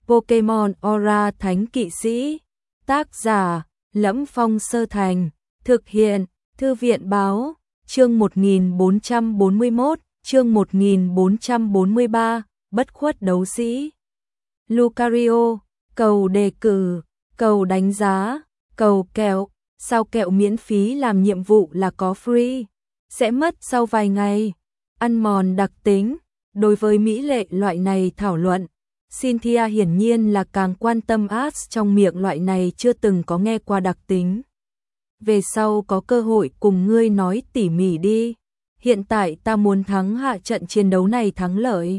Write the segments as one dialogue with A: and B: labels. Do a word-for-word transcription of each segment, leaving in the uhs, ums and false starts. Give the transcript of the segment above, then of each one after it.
A: Pokémon Aura Thánh Kỵ Sĩ. Tác giả: Lẫm Phong Sơ Thành. Thực hiện: Thư viện báo. Chương một nghìn bốn trăm bốn mươi mốt, chương một nghìn bốn trăm bốn mươi ba, Bất khuất đấu sĩ. Lucario, cầu đề cử, cầu đánh giá, cầu kẹo, sao kẹo miễn phí làm nhiệm vụ là có free, sẽ mất sau vài ngày. Ăn mòn đặc tính, đối với mỹ lệ loại này thảo luận, Cynthia hiển nhiên là càng quan tâm Ash trong miệng loại này chưa từng có nghe qua đặc tính. Về sau có cơ hội cùng ngươi nói tỉ mỉ đi. Hiện tại ta muốn thắng hạ trận chiến đấu này thắng lợi.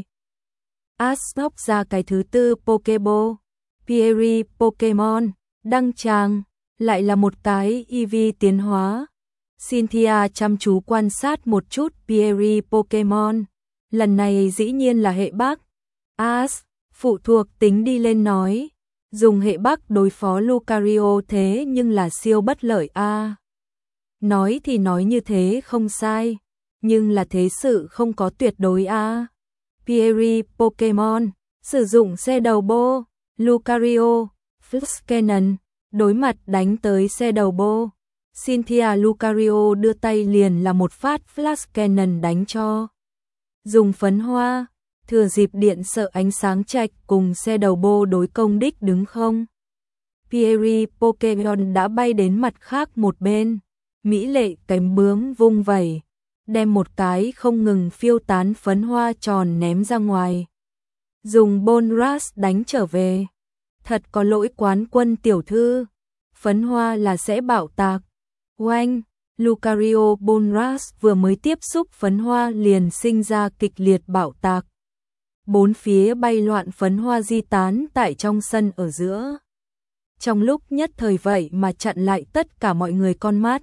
A: Ash móc ra cái thứ tư Pokéball. Pierre Pokemon, đăng tràng, lại là một cái e vê tiến hóa. Cynthia chăm chú quan sát một chút Pierre Pokemon. Lần này dĩ nhiên là hệ Bắc. Ash, phụ thuộc tính đi lên nói. Dùng hệ Bắc đối phó Lucario thế nhưng là siêu bất lợi a. À, nói thì nói như thế không sai, nhưng là thế sự không có tuyệt đối a. À, Pierre Pokemon, sử dụng xe đầu bô, Lucario, Flash Cannon, đối mặt đánh tới xe đầu bô. Cynthia Lucario đưa tay liền là một phát Flash Cannon đánh cho. Dùng phấn hoa, thừa dịp điện sợ ánh sáng trạch cùng xe đầu bô đối công đích đứng không. Pierre Pokemon đã bay đến mặt khác một bên, mỹ lệ cánh bướm vung vẩy, đem một cái không ngừng phiêu tán phấn hoa tròn ném ra ngoài. Dùng Bone Rush đánh trở về. Thật có lỗi quán quân tiểu thư, phấn hoa là sẽ bạo tạc. Oanh, Lucario Bone Rush vừa mới tiếp xúc phấn hoa liền sinh ra kịch liệt bạo tạc. Bốn phía bay loạn phấn hoa di tán tại trong sân ở giữa. Trong lúc nhất thời vậy mà chặn lại tất cả mọi người con mắt.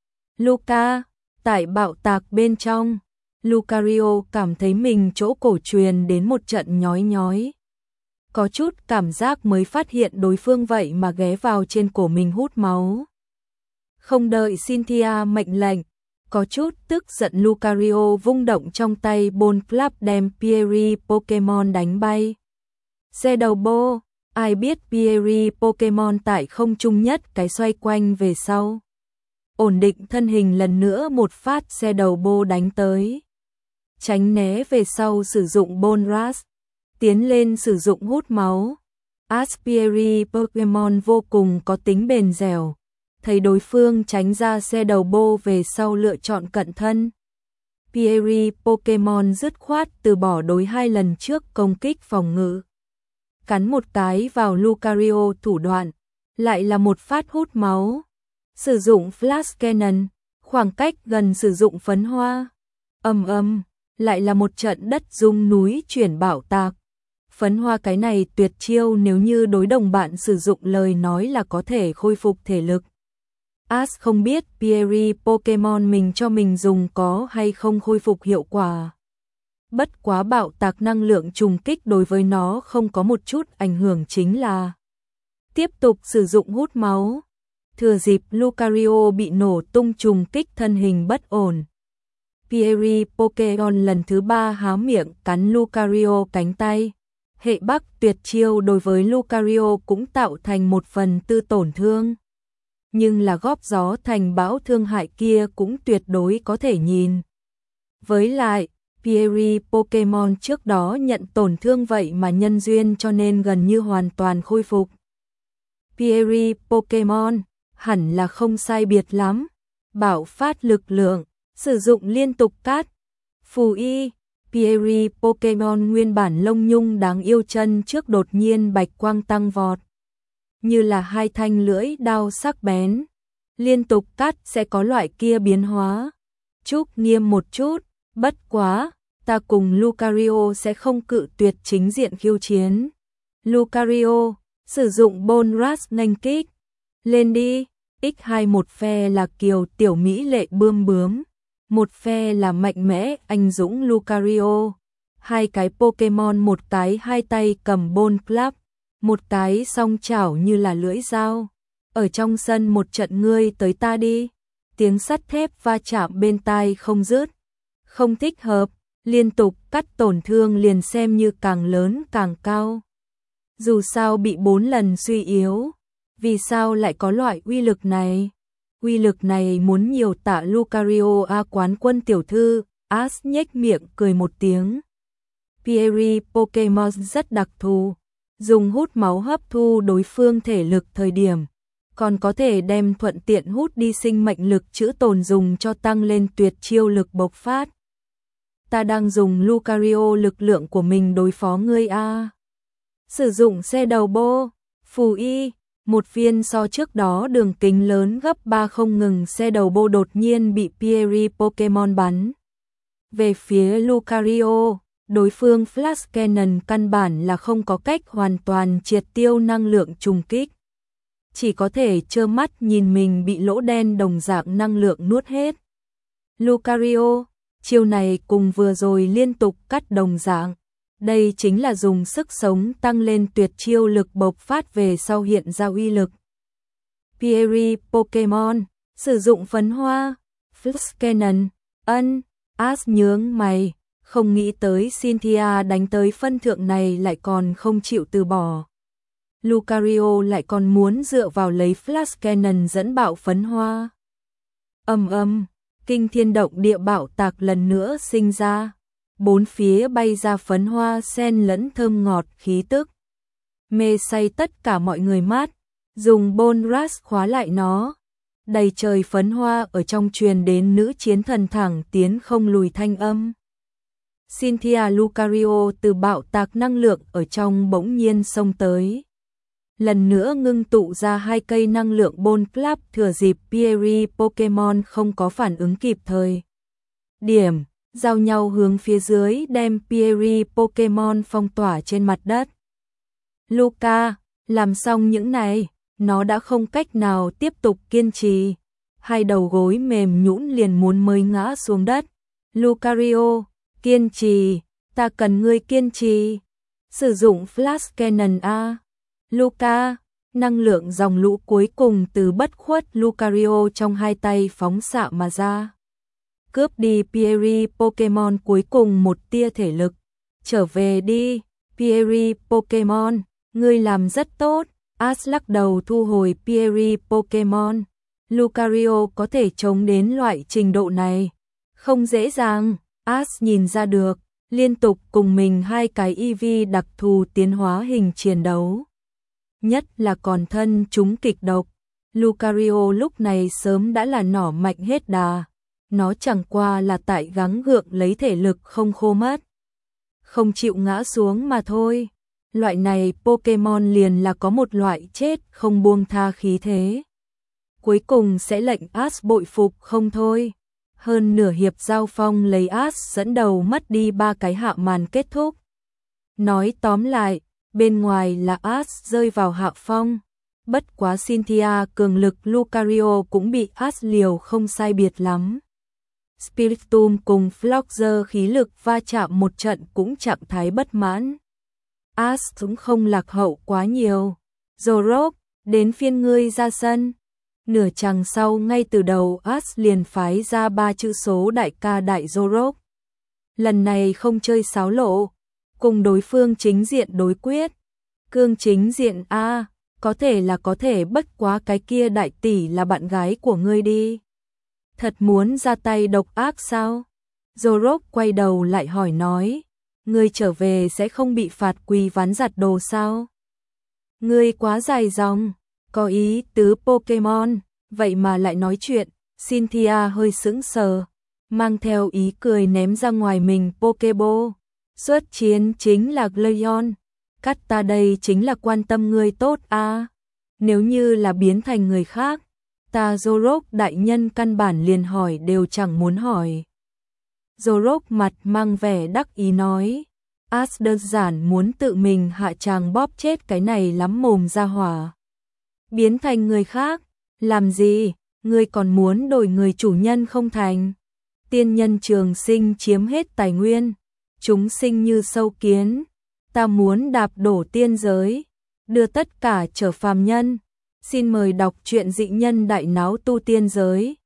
A: Luca, tại bạo tạc bên trong, Lucario cảm thấy mình chỗ cổ truyền đến một trận nhói nhói. Có chút cảm giác mới phát hiện đối phương vậy mà ghé vào trên cổ mình hút máu. Không đợi Cynthia mệnh lệnh, có chút tức giận Lucario vung động trong tay Bone Club đem Pierre Pokemon đánh bay. Xe đầu bô, ai biết Pierre Pokemon tại không trung nhất cái xoay quanh về sau. Ổn định thân hình lần nữa một phát xe đầu bô đánh tới. Tránh né về sau sử dụng Bone Rush, tiến lên sử dụng hút máu. Pierre Pokemon vô cùng có tính bền dẻo. Thấy đối phương tránh ra xe đầu bô về sau lựa chọn cận thân. Pierre Pokemon dứt khoát từ bỏ đối hai lần trước công kích phòng ngự. Cắn một cái vào Lucario thủ đoạn, lại là một phát hút máu. Sử dụng Flash Cannon, khoảng cách gần sử dụng phấn hoa. Ầm ầm, lại là một trận đất rung núi chuyển bạo tạc. Phấn hoa cái này tuyệt chiêu nếu như đối đồng bạn sử dụng lời nói là có thể khôi phục thể lực. Ash không biết Pierre Pokemon mình cho mình dùng có hay không khôi phục hiệu quả. Bất quá bạo tạc năng lượng trùng kích đối với nó không có một chút ảnh hưởng chính là tiếp tục sử dụng hút máu. Thừa dịp Lucario bị nổ tung trùng kích thân hình bất ổn. Pierre Pokemon lần thứ ba há miệng cắn Lucario cánh tay. Hệ Bắc tuyệt chiêu đối với Lucario cũng tạo thành một phần tư tổn thương. Nhưng là góp gió thành bão thương hại kia cũng tuyệt đối có thể nhìn. Với lại, Pierre Pokemon trước đó nhận tổn thương vậy mà nhân duyên cho nên gần như hoàn toàn khôi phục. Pierre Pokemon hẳn là không sai biệt lắm. Bạo phát lực lượng, sử dụng liên tục cát. Phù y, Pierre Pokemon nguyên bản lông nhung đáng yêu chân trước đột nhiên bạch quang tăng vọt. Như là hai thanh lưỡi đao sắc bén. Liên tục cắt sẽ có loại kia biến hóa. Chúc nghiêm một chút, bất quá, ta cùng Lucario sẽ không cự tuyệt chính diện khiêu chiến. Lucario, sử dụng Bone Rush nghênh kích. Lên đi, nhân hai một phe là kiều tiểu mỹ lệ bươm bướm. Một phe là mạnh mẽ anh dũng Lucario. Hai cái Pokemon một cái hai tay cầm Bone Club. Một cái song chảo như là lưỡi dao. Ở trong sân một trận ngươi tới ta đi. Tiếng sắt thép va chạm bên tai không dứt. Không thích hợp, liên tục cắt tổn thương liền xem như càng lớn càng cao. Dù sao bị bốn lần suy yếu, vì sao lại có loại uy lực này? Uy lực này muốn nhiều tạ Lucario a quán quân tiểu thư, Ash nhếch miệng cười một tiếng. Pierre Pokemon rất đặc thù, dùng hút máu hấp thu đối phương thể lực thời điểm, còn có thể đem thuận tiện hút đi sinh mệnh lực chữ tồn dùng cho tăng lên tuyệt chiêu lực bộc phát. Ta đang dùng Lucario lực lượng của mình đối phó ngươi a. Sử dụng xe đầu bô, phù y, một viên so trước đó đường kính lớn gấp ba không ngừng xe đầu bô đột nhiên bị Pierre Pokemon bắn. Về phía Lucario, đối phương Flash Cannon căn bản là không có cách hoàn toàn triệt tiêu năng lượng trùng kích. Chỉ có thể trơ mắt nhìn mình bị lỗ đen đồng dạng năng lượng nuốt hết. Lucario, chiêu này cùng vừa rồi liên tục cắt đồng dạng. Đây chính là dùng sức sống tăng lên tuyệt chiêu lực bộc phát về sau hiện ra uy lực. Pierre Pokemon, sử dụng phấn hoa, Flash Cannon, ân, Ash nhướng mày, không nghĩ tới Cynthia đánh tới phân thượng này lại còn không chịu từ bỏ. Lucario lại còn muốn dựa vào lấy Flash Cannon dẫn bạo phấn hoa. Âm âm, kinh thiên động địa bạo tạc lần nữa sinh ra. Bốn phía bay ra phấn hoa sen lẫn thơm ngọt khí tức. Mê say tất cả mọi người mát, dùng Bone Rush khóa lại nó. Đầy trời phấn hoa ở trong truyền đến nữ chiến thần thẳng tiến không lùi thanh âm. Cynthia Lucario từ bạo tạc năng lượng ở trong bỗng nhiên xông tới. Lần nữa ngưng tụ ra hai cây năng lượng Bone Club thừa dịp Pierre Pokemon không có phản ứng kịp thời. Điểm, giao nhau hướng phía dưới đem Pierre Pokemon phong tỏa trên mặt đất. Luca, làm xong những này, nó đã không cách nào tiếp tục kiên trì. Hai đầu gối mềm nhũn liền muốn mới ngã xuống đất. Lucario, kiên trì, ta cần ngươi kiên trì. Sử dụng Flash Cannon A. Luca, năng lượng dòng lũ cuối cùng từ bất khuất Lucario trong hai tay phóng xạ mà ra. Cướp đi Pierre Pokemon cuối cùng một tia thể lực. Trở về đi, Pierre Pokemon, ngươi làm rất tốt. Ash lắc đầu thu hồi Pierre Pokemon. Lucario có thể chống đến loại trình độ này. Không dễ dàng, Ash nhìn ra được, liên tục cùng mình hai cái e vê đặc thù tiến hóa hình chiến đấu. Nhất là còn thân chúng kịch độc. Lucario lúc này sớm đã là nỏ mạnh hết đà. Nó chẳng qua là tại gắng gượng lấy thể lực không khô mất. Không chịu ngã xuống mà thôi. Loại này Pokemon liền là có một loại chết không buông tha khí thế. Cuối cùng sẽ lệnh Ash bội phục không thôi. Hơn nửa hiệp giao phong lấy Ash dẫn đầu mất đi ba cái hạ màn kết thúc. Nói tóm lại, bên ngoài là Ash rơi vào hạ phong. Bất quá Cynthia cường lực Lucario cũng bị Ash liều không sai biệt lắm. Spiritomb cùng Floxer khí lực va chạm một trận cũng trạng thái bất mãn. Ash cũng không lạc hậu quá nhiều. Zorok, đến phiên ngươi ra sân. Nửa chặng sau ngay từ đầu Ash liền phái ra ba chữ số đại ca đại Zorok. Lần này không chơi xáo lộ, cùng đối phương chính diện đối quyết. Cương chính diện A, có thể là có thể bất quá cái kia đại tỷ là bạn gái của ngươi đi. Thật muốn ra tay độc ác sao? Zorok quay đầu lại hỏi nói, ngươi trở về sẽ không bị phạt quỳ ván giặt đồ sao? Ngươi quá dài dòng, có ý tứ Pokemon, vậy mà lại nói chuyện. Cynthia hơi sững sờ, mang theo ý cười ném ra ngoài mình Pokeball. Xuất chiến chính là Glaceon, cắt ta đây chính là quan tâm ngươi tốt a. À. Nếu như là biến thành người khác, ta Zorok đại nhân căn bản liền hỏi đều chẳng muốn hỏi. Zorok mặt mang vẻ đắc ý nói, Ash đơn giản muốn tự mình hạ tràng bóp chết cái này lắm mồm ra hỏa. Biến thành người khác, làm gì, ngươi còn muốn đổi người chủ nhân không thành. Tiên nhân trường sinh chiếm hết tài nguyên, chúng sinh như sâu kiến, ta muốn đạp đổ tiên giới, đưa tất cả trở phàm nhân. Xin mời đọc truyện Dị Nhân Đại Náo Tu Tiên Giới.